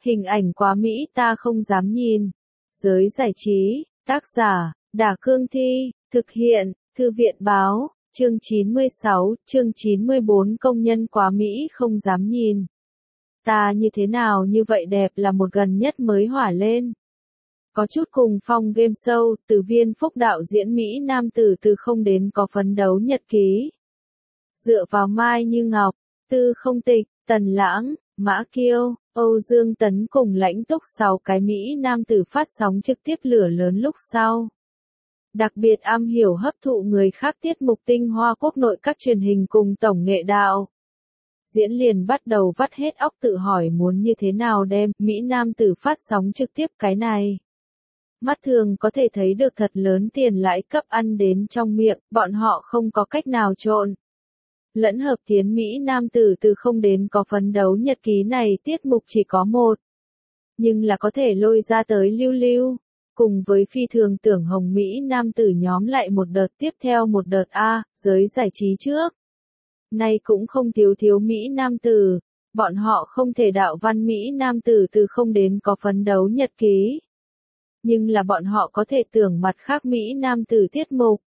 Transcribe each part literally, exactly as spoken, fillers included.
Hình ảnh quá Mỹ ta không dám nhìn. Giới giải trí, tác giả, Đả Cương Thi, thực hiện, Thư viện báo, chương chín mươi sáu, chương chín mươi bốn công nhân quá Mỹ không dám nhìn. Ta như thế nào như vậy đẹp là một gần nhất mới hỏa lên. Có chút cùng phong game show, từ Viên Phúc đạo diễn Mỹ nam tử từ không đến có phấn đấu nhật ký. Dựa vào Mai Như Ngọc, Tư Không Tịch, Tần Lãng, Mã Kiêu, Âu Dương Tấn cùng Lãnh Túc sáu cái Mỹ nam tử phát sóng trực tiếp lửa lớn lúc sau. Đặc biệt am hiểu hấp thụ người khác tiết mục tinh hoa quốc nội các truyền hình cùng tổng nghệ đạo. Diễn liền bắt đầu vắt hết óc tự hỏi muốn như thế nào đem Mỹ nam tử phát sóng trực tiếp cái này. Mắt thường có thể thấy được thật lớn tiền lãi cấp ăn đến trong miệng, bọn họ không có cách nào trộn. Lẫn hợp tiến Mỹ nam tử từ không đến có phấn đấu nhật ký này tiết mục chỉ có một. Nhưng là có thể lôi ra tới lưu lưu. Cùng với phi thường tưởng hồng Mỹ nam tử nhóm lại một đợt tiếp theo một đợt A, giới giải trí trước. Nay cũng không thiếu thiếu Mỹ nam tử. Bọn họ không thể đạo văn Mỹ nam tử từ không đến có phấn đấu nhật ký. Nhưng là bọn họ có thể tưởng mặt khác Mỹ nam tử tiết mục.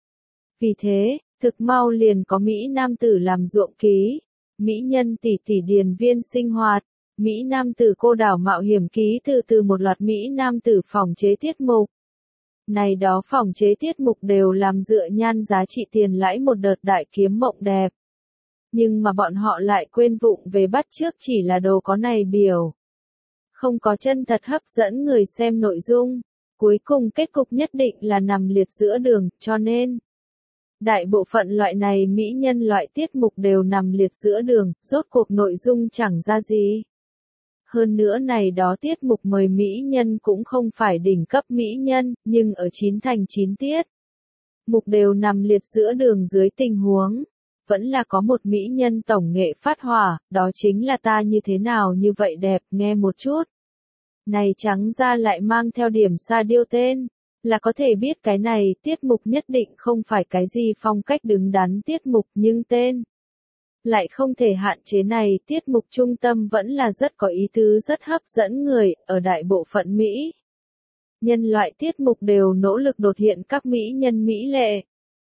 Vì thế, thực mau liền có Mỹ nam tử làm ruộng ký, Mỹ nhân tỷ tỷ điền viên sinh hoạt, Mỹ nam tử cô đảo mạo hiểm ký từ từ một loạt Mỹ nam tử phòng chế tiết mục. Này đó phòng chế tiết mục đều làm dựa nhan giá trị tiền lãi một đợt đại kiếm mộng đẹp. Nhưng mà bọn họ lại quên vụng về bắt chước chỉ là đồ có này biểu. Không có chân thật hấp dẫn người xem nội dung. Cuối cùng kết cục nhất định là nằm liệt giữa đường, cho nên đại bộ phận loại này mỹ nhân loại tiết mục đều nằm liệt giữa đường, rốt cuộc nội dung chẳng ra gì. Hơn nữa này đó tiết mục mời mỹ nhân cũng không phải đỉnh cấp mỹ nhân, nhưng ở chín thành chín tiết. Mục đều nằm liệt giữa đường dưới tình huống. Vẫn là có một mỹ nhân tổng nghệ phát hỏa, đó chính là ta như thế nào như vậy đẹp, nghe một chút. Này trắng ra lại mang theo điểm sa điêu tên. Là có thể biết cái này tiết mục nhất định không phải cái gì phong cách đứng đắn tiết mục nhưng tên. Lại không thể hạn chế này tiết mục trung tâm vẫn là rất có ý tứ rất hấp dẫn người, ở đại bộ phận Mỹ. Nhân loại tiết mục đều nỗ lực đột hiện các mỹ nhân mỹ lệ.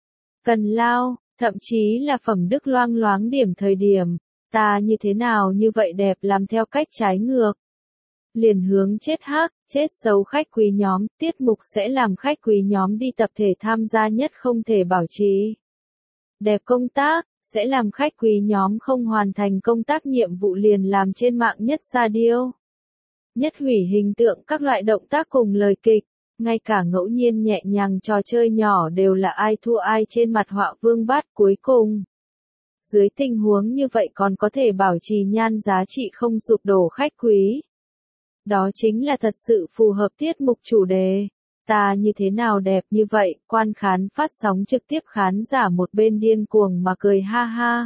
Cần lao, thậm chí là phẩm đức loang loáng điểm thời điểm, ta như thế nào như vậy đẹp làm theo cách trái ngược. Liền hướng chết hắc, chết xấu khách quý nhóm, tiết mục sẽ làm khách quý nhóm đi tập thể tham gia nhất không thể bảo trì. Đẹp công tác, sẽ làm khách quý nhóm không hoàn thành công tác nhiệm vụ liền làm trên mạng nhất sa điêu. Nhất hủy hình tượng các loại động tác cùng lời kịch, ngay cả ngẫu nhiên nhẹ nhàng trò chơi nhỏ đều là ai thua ai trên mặt họa vương bát cuối cùng. Dưới tình huống như vậy còn có thể bảo trì nhan giá trị không sụp đổ khách quý. Đó chính là thật sự phù hợp tiết mục chủ đề. Ta như thế nào đẹp như vậy, quan khán phát sóng trực tiếp khán giả một bên điên cuồng mà cười ha ha.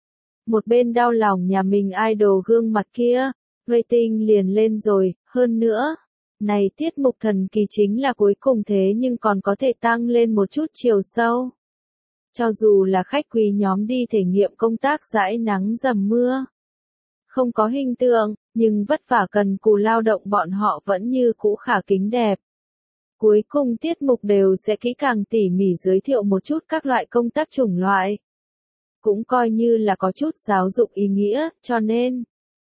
Một bên đau lòng nhà mình idol gương mặt kia, rating liền lên rồi, hơn nữa. Này tiết mục thần kỳ chính là cuối cùng thế nhưng còn có thể tăng lên một chút chiều sâu. Cho dù là khách quý nhóm đi thể nghiệm công tác dãi nắng dầm mưa. Không có hình tượng, nhưng vất vả cần cù lao động bọn họ vẫn như cũ khả kính đẹp. Cuối cùng tiết mục đều sẽ kỹ càng tỉ mỉ giới thiệu một chút các loại công tác chủng loại. Cũng coi như là có chút giáo dục ý nghĩa, cho nên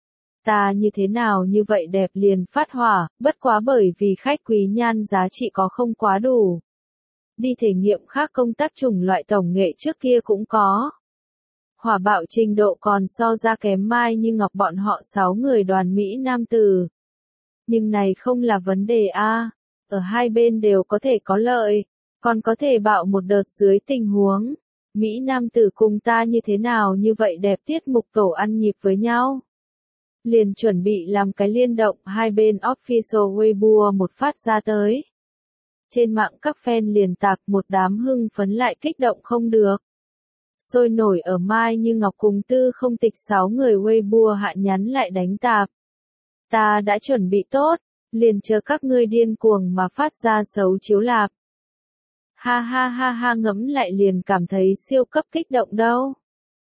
ta như thế nào như vậy đẹp liền phát hỏa, bất quá bởi vì khách quý nhan giá trị có không quá đủ. Đi thể nghiệm khác công tác chủng loại tổng nghệ trước kia cũng có. Hỏa bạo trình độ còn so ra kém Mai Như Ngọc bọn họ sáu người đoàn Mỹ nam tử. Nhưng này không là vấn đề a, ở hai bên đều có thể có lợi, còn có thể bạo một đợt dưới tình huống. Mỹ nam tử cùng ta như thế nào như vậy đẹp tiết mục tổ ăn nhịp với nhau. Liền chuẩn bị làm cái liên động hai bên official Weibo một phát ra tới. Trên mạng các fan liền tạc một đám hưng phấn lại kích động không được. Sôi nổi ở Mai Như Ngọc cùng Tư Không Tịch sáu người Weibo hạ nhắn lại đánh tạp. Ta đã chuẩn bị tốt, liền chờ các ngươi điên cuồng mà phát ra xấu chiếu lạp. Ha ha ha ha ngẫm lại liền cảm thấy siêu cấp kích động đâu.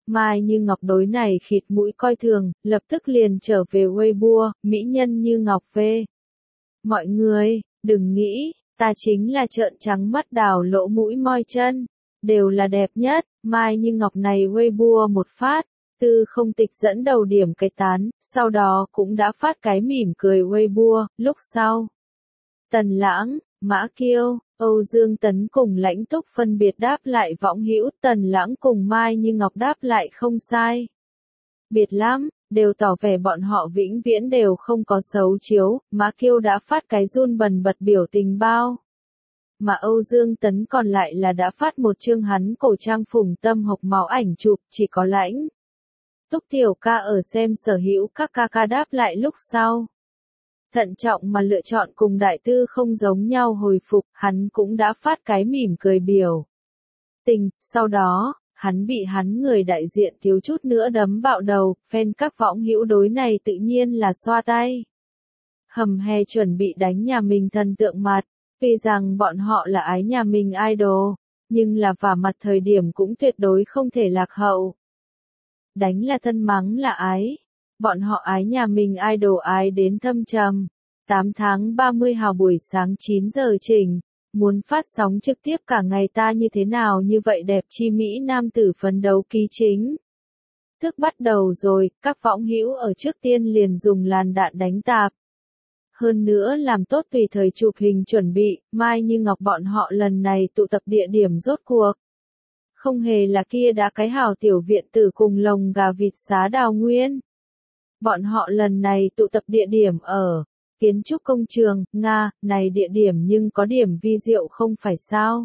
Mai Như Ngọc đối này khịt mũi coi thường, lập tức liền trở về Weibo, mỹ nhân Như Ngọc về. Mọi người, đừng nghĩ, ta chính là trợn trắng mắt đào lỗ mũi moi chân, đều là đẹp nhất. Mai Như Ngọc này Weibo một phát, Tư Không Tịch dẫn đầu điểm cái tán, sau đó cũng đã phát cái mỉm cười Weibo, lúc sau. Tần Lãng, Mã Kiêu, Âu Dương Tấn cùng Lãnh Túc phân biệt đáp lại võng hữu, Tần Lãng cùng Mai Như Ngọc đáp lại không sai. Biệt lắm, đều tỏ vẻ bọn họ vĩnh viễn đều không có xấu chiếu, Mã Kiêu đã phát cái run bần bật biểu tình bao. Mà Âu Dương Tấn còn lại là đã phát một chương hắn cổ trang phùng tâm hộc máu ảnh chụp, chỉ có Lãnh Túc tiểu ca ở xem sở hữu các ca ca đáp lại lúc sau. Thận trọng mà lựa chọn cùng đại tư không giống nhau hồi phục, hắn cũng đã phát cái mỉm cười biểu tình, sau đó, hắn bị hắn người đại diện thiếu chút nữa đấm bạo đầu, fan các võng hữu đối này tự nhiên là xoa tay. Hầm hè chuẩn bị đánh nhà mình thần tượng mặt, vì rằng bọn họ là ái nhà mình idol, nhưng là vả mặt thời điểm cũng tuyệt đối không thể lạc hậu. Đánh là thân mắng là ái. Bọn họ ái nhà mình idol ái đến thâm trầm. tám tháng ba mươi hào buổi sáng chín giờ chỉnh, muốn phát sóng trực tiếp cả ngày ta như thế nào như vậy đẹp chi Mỹ nam tử phấn đấu ký chính. Thức bắt đầu rồi, các võng hữu ở trước tiên liền dùng làn đạn đánh tạp. Hơn nữa làm tốt tùy thời chụp hình chuẩn bị, Mai Như Ngọc bọn họ lần này tụ tập địa điểm rốt cuộc. Không hề là kia đã cái hào tiểu viện tử cùng lồng gà vịt xá Đào Nguyên. Bọn họ lần này tụ tập địa điểm ở kiến trúc công trường, Nga, này địa điểm nhưng có điểm vi diệu không phải sao.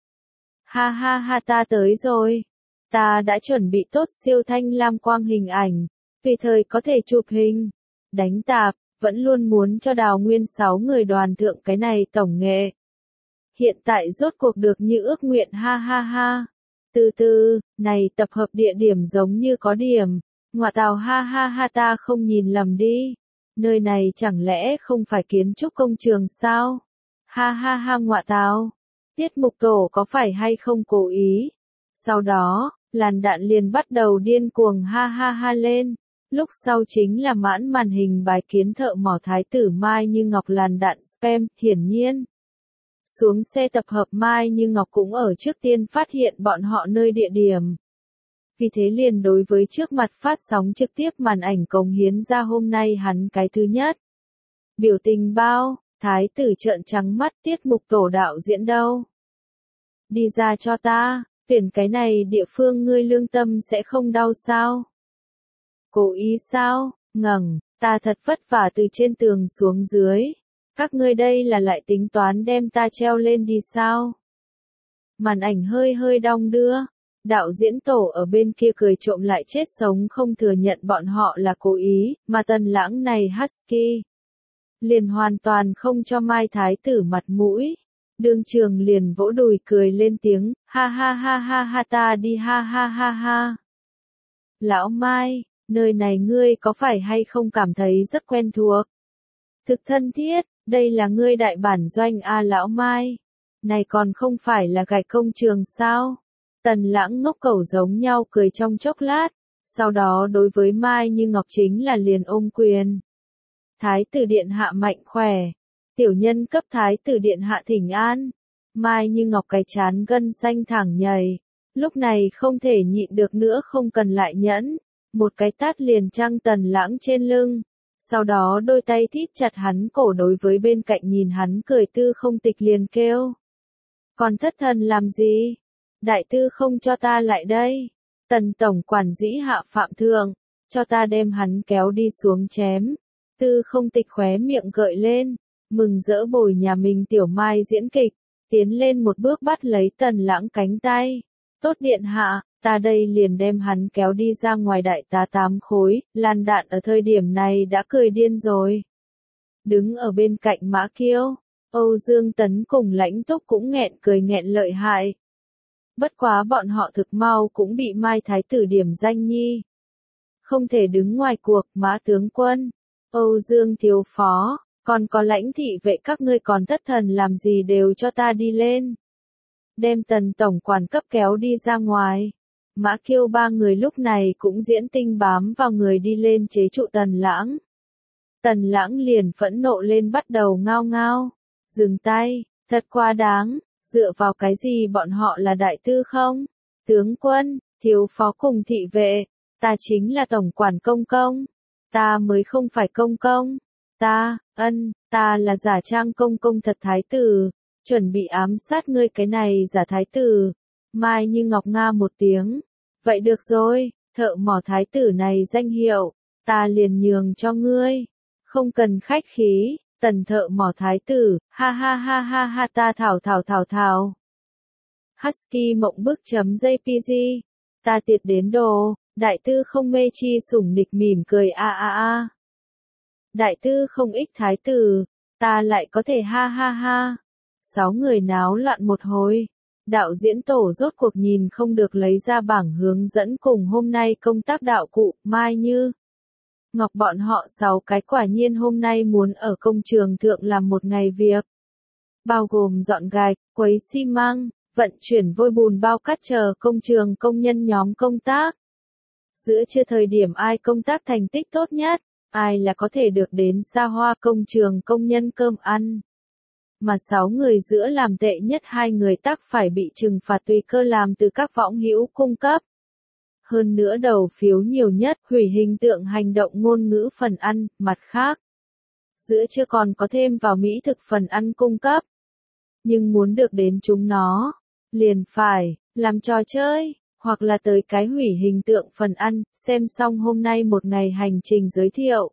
Ha ha ha ta tới rồi. Ta đã chuẩn bị tốt siêu thanh lam quang hình ảnh, tùy thời có thể chụp hình. Đánh tạp, vẫn luôn muốn cho Đào Nguyên sáu người đoàn thượng cái này tổng nghệ. Hiện tại rốt cuộc được như ước nguyện ha ha ha. Từ từ, này tập hợp địa điểm giống như có điểm. Ngoại tào ha ha ha ta không nhìn lầm đi. Nơi này chẳng lẽ không phải kiến trúc công trường sao? Ha ha ha ngoại tào. Tiết mục tổ có phải hay không cố ý? Sau đó, làn đạn liền bắt đầu điên cuồng ha ha ha lên. Lúc sau chính là mãn màn hình bài kiến thợ mỏ thái tử Mai Như Ngọc làn đạn spam, hiển nhiên. Xuống xe tập hợp Mai Như Ngọc cũng ở trước tiên phát hiện bọn họ nơi địa điểm. Vì thế liền đối với trước mặt phát sóng trực tiếp màn ảnh cống hiến ra hôm nay hắn cái thứ nhất. Biểu tình bao, thái tử trợn trắng mắt tiết mục tổ đạo diễn đâu. Đi ra cho ta, tuyển cái này địa phương ngươi lương tâm sẽ không đau sao? Cố ý sao, ngẩng, ta thật vất vả từ trên tường xuống dưới. Các ngươi đây là lại tính toán đem ta treo lên đi sao? Màn ảnh hơi hơi đong đưa. Đạo diễn tổ ở bên kia cười trộm lại chết sống không thừa nhận bọn họ là cố ý, mà Tần Lãng này husky. Liền hoàn toàn không cho Mai Thái tử mặt mũi. Đương trường liền vỗ đùi cười lên tiếng, ha ha ha ha ha ta đi ha ha ha ha. Lão Mai, nơi này ngươi có phải hay không cảm thấy rất quen thuộc? Thực thân thiết, đây là ngươi đại bản doanh a Lão Mai. Này còn không phải là gạch công trường sao? Tần Lãng ngốc cẩu giống nhau cười trong chốc lát, sau đó đối với Mai Như Ngọc chính là liền ôm quyền. Thái tử điện hạ mạnh khỏe, tiểu nhân cấp thái tử điện hạ thỉnh an. Mai Như Ngọc cái chán gân xanh thẳng nhảy, lúc này không thể nhịn được nữa không cần lại nhẫn, một cái tát liền trăng Tần Lãng trên lưng, sau đó đôi tay thít chặt hắn cổ đối với bên cạnh nhìn hắn cười Tư Không Tịch liền kêu. Còn thất thần làm gì? Đại tư không cho ta lại đây. Tần tổng quản dĩ hạ phạm thượng, cho ta đem hắn kéo đi xuống chém. Tư Không Tịch khóe miệng gợi lên, mừng rỡ bồi nhà mình tiểu Mai diễn kịch, tiến lên một bước bắt lấy Tần Lãng cánh tay. Tốt điện hạ, ta đây liền đem hắn kéo đi ra ngoài đại tá tám khối, làn đạn ở thời điểm này đã cười điên rồi. Đứng ở bên cạnh Mã Kiêu, Âu Dương Tấn cùng Lãnh Túc cũng nghẹn cười nghẹn lợi hại. Bất quá bọn họ thực mau cũng bị Mai Thái tử điểm danh nhi. Không thể đứng ngoài cuộc, Mã tướng quân, Âu Dương thiếu phó, còn có Lãnh thị vệ các ngươi còn thất thần làm gì đều cho ta đi lên. Đem Tần tổng quản cấp kéo đi ra ngoài. Mã Kiêu ba người lúc này cũng diễn tinh bám vào người đi lên chế trụ Tần Lãng. Tần Lãng liền phẫn nộ lên bắt đầu ngao ngao. Dừng tay, thật quá đáng, dựa vào cái gì bọn họ là đại tư không? Tướng quân, thiếu phó cùng thị vệ, ta chính là tổng quản công công. Ta mới không phải công công. Ta, ân, ta là giả trang công công thật thái tử, chuẩn bị ám sát ngươi cái này giả thái tử. Mai Như Ngọc nga một tiếng. Vậy được rồi, thợ mỏ thái tử này danh hiệu, ta liền nhường cho ngươi. Không cần khách khí, Tần thợ mỏ thái tử, ha ha ha ha ha ta thảo thảo thảo thảo. Husky mộng bức.jpg, ta tiệt đến đồ, đại tư không mê chi sủng nịch mỉm cười a a a. Đại tư không ích thái tử, ta lại có thể ha ha ha. Sáu người náo loạn một hồi. Đạo diễn tổ rốt cuộc nhìn không được lấy ra bảng hướng dẫn cùng hôm nay công tác đạo cụ, Mai Như Ngọc bọn họ sáu cái quả nhiên hôm nay muốn ở công trường thượng làm một ngày việc. Bao gồm dọn gạch, quấy xi măng, vận chuyển vôi bùn bao cát chờ công trường công nhân nhóm công tác. Giữa trưa thời điểm ai công tác thành tích tốt nhất, ai là có thể được đến xa hoa công trường công nhân cơm ăn. Mà sáu người giữa làm tệ nhất hai người tác phải bị trừng phạt tùy cơ làm từ các võng hữu cung cấp. Hơn nữa đầu phiếu nhiều nhất hủy hình tượng hành động ngôn ngữ phần ăn, mặt khác. Giữa chưa còn có thêm vào mỹ thực phần ăn cung cấp. Nhưng muốn được đến chúng nó, liền phải, làm trò chơi, hoặc là tới cái hủy hình tượng phần ăn, xem xong hôm nay một ngày hành trình giới thiệu.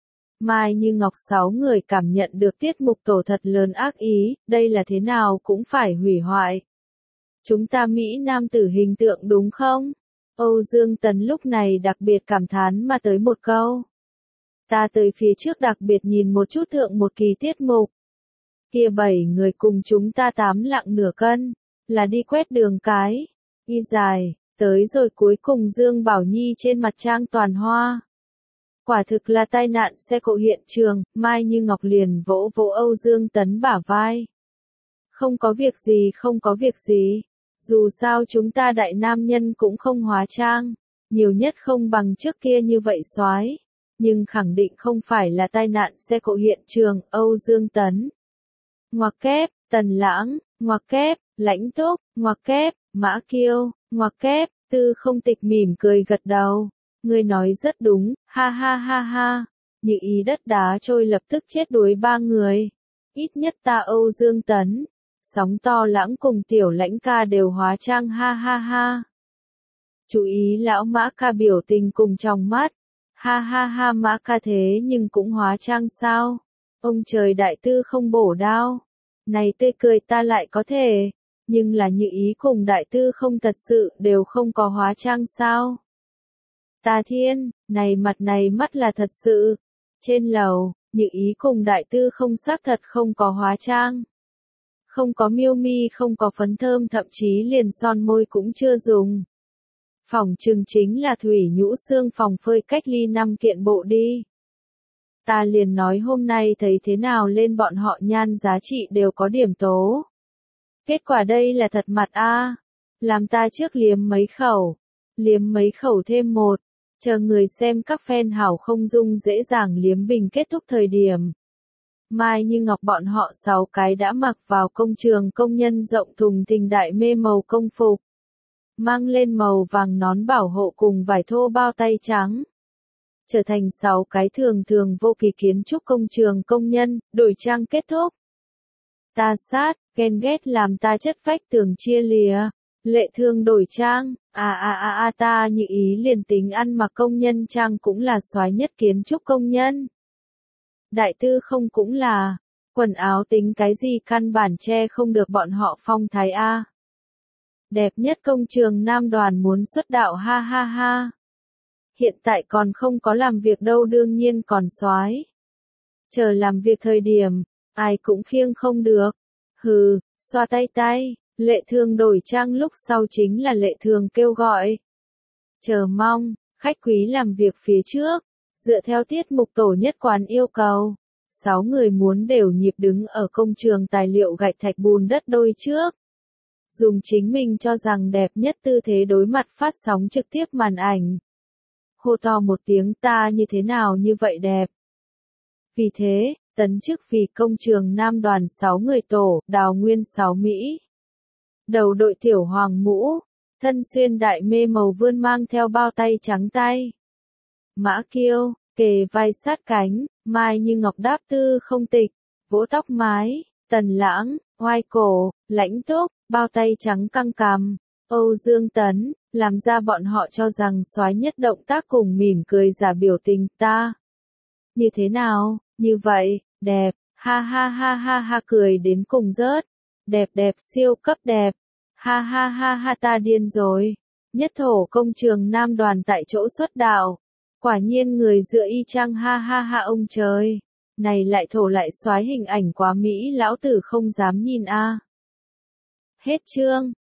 Mai Như Ngọc sáu người cảm nhận được tiết mục tổ thật lớn ác ý, đây là thế nào cũng phải hủy hoại. Chúng ta Mỹ Nam tử hình tượng đúng không? Âu Dương Tấn lúc này đặc biệt cảm thán mà tới một câu. Ta tới phía trước đặc biệt nhìn một chút thượng một kỳ tiết mục. Kia bảy người cùng chúng ta tám lạng nửa cân, là đi quét đường cái, y dài, tới rồi cuối cùng Dương Bảo Nhi trên mặt trang toàn hoa. Quả thực là tai nạn xe cộ hiện trường, Mai Như Ngọc liền vỗ vỗ Âu Dương Tấn bả vai. Không có việc gì không có việc gì, dù sao chúng ta đại nam nhân cũng không hóa trang, nhiều nhất không bằng trước kia như vậy soái, nhưng khẳng định không phải là tai nạn xe cộ hiện trường, Âu Dương Tấn. Ngoặc kép, Tần Lãng, ngoặc kép, Lãnh Túc, ngoặc kép, Mã Kiêu, ngoặc kép, Tư Không Tịch mỉm cười gật đầu. Ngươi nói rất đúng, ha ha ha ha. Như ý đất đá trôi lập tức chết đuối ba người. Ít nhất ta Âu Dương Tấn. Sóng to Lãng cùng tiểu Lãnh ca đều hóa trang ha ha ha. Chú ý lão Mã ca biểu tình cùng trong mắt. Ha ha ha Mã ca thế nhưng cũng hóa trang sao? Ông trời đại tư không bổ đao. Này tươi cười ta lại có thể. Nhưng là Như ý cùng đại tư không thật sự đều không có hóa trang sao? Ta thiên, này mặt này mắt là thật sự. Trên lầu, Như ý cùng đại tư không xác thật không có hóa trang. Không có miêu mi không có phấn thơm thậm chí liền son môi cũng chưa dùng. Phòng trừng chính là thủy nhũ xương phòng phơi cách ly năm kiện bộ đi. Ta liền nói hôm nay thấy thế nào lên bọn họ nhan giá trị đều có điểm tố. Kết quả đây là thật mặt a. Làm ta trước liếm mấy khẩu. Liếm mấy khẩu thêm một. Chờ người xem các fan hảo không dung dễ dàng liếm bình kết thúc thời điểm. Mai Như Ngọc bọn họ sáu cái đã mặc vào công trường công nhân rộng thùng thình đại mê màu công phục. Mang lên màu vàng nón bảo hộ cùng vải thô bao tay trắng. Trở thành sáu cái thường thường vô kỳ kiến trúc công trường công nhân, đổi trang kết thúc. Ta sát, ghen ghét làm ta chất vách tường chia lìa. Lệ Thương đổi trang, à à à à ta Như ý liền tính ăn mặc công nhân trang cũng là soái nhất kiến trúc công nhân. Đại tư không cũng là, quần áo tính cái gì căn bản che không được bọn họ phong thái a. Đẹp nhất công trường nam đoàn muốn xuất đạo ha ha ha. Hiện tại còn không có làm việc đâu đương nhiên còn soái. Chờ làm việc thời điểm, ai cũng khiêng không được. Hừ, xoa tay tay. Lệ Thương đổi trang lúc sau chính là Lệ Thương kêu gọi. Chờ mong, khách quý làm việc phía trước, dựa theo tiết mục tổ nhất quán yêu cầu. Sáu người muốn đều nhịp đứng ở công trường tài liệu gạch thạch bùn đất đôi trước. dùng chính mình cho rằng đẹp nhất tư thế đối mặt phát sóng trực tiếp màn ảnh. Hô to một tiếng ta như thế nào như vậy đẹp. Vì thế, tấn chức vì công trường nam đoàn sáu người tổ, Đào Nguyên sáu Mỹ. Đầu đội tiểu hoàng mũ, thân xuyên đại mê màu vươn mang theo bao tay trắng tay. Mã Kiêu, kề vai sát cánh, Mai Như Ngọc đáp tư không tịch, vỗ tóc mái, Tần Lãng, oai cổ, Lãnh Túc, bao tay trắng căng cằm, Âu Dương Tấn, làm ra bọn họ cho rằng soái nhất động tác cùng mỉm cười giả biểu tình ta. Như thế nào, như vậy, đẹp, ha ha ha ha ha cười đến cùng rớt, đẹp đẹp siêu cấp đẹp, ha ha ha ha ta điên rồi, nhất thổ công trường nam đoàn tại chỗ xuất đạo, quả nhiên người dựa y chang ha ha ha ông trời, này lại thổ lại soái hình ảnh quá Mỹ lão tử không dám nhìn a. Hết chương.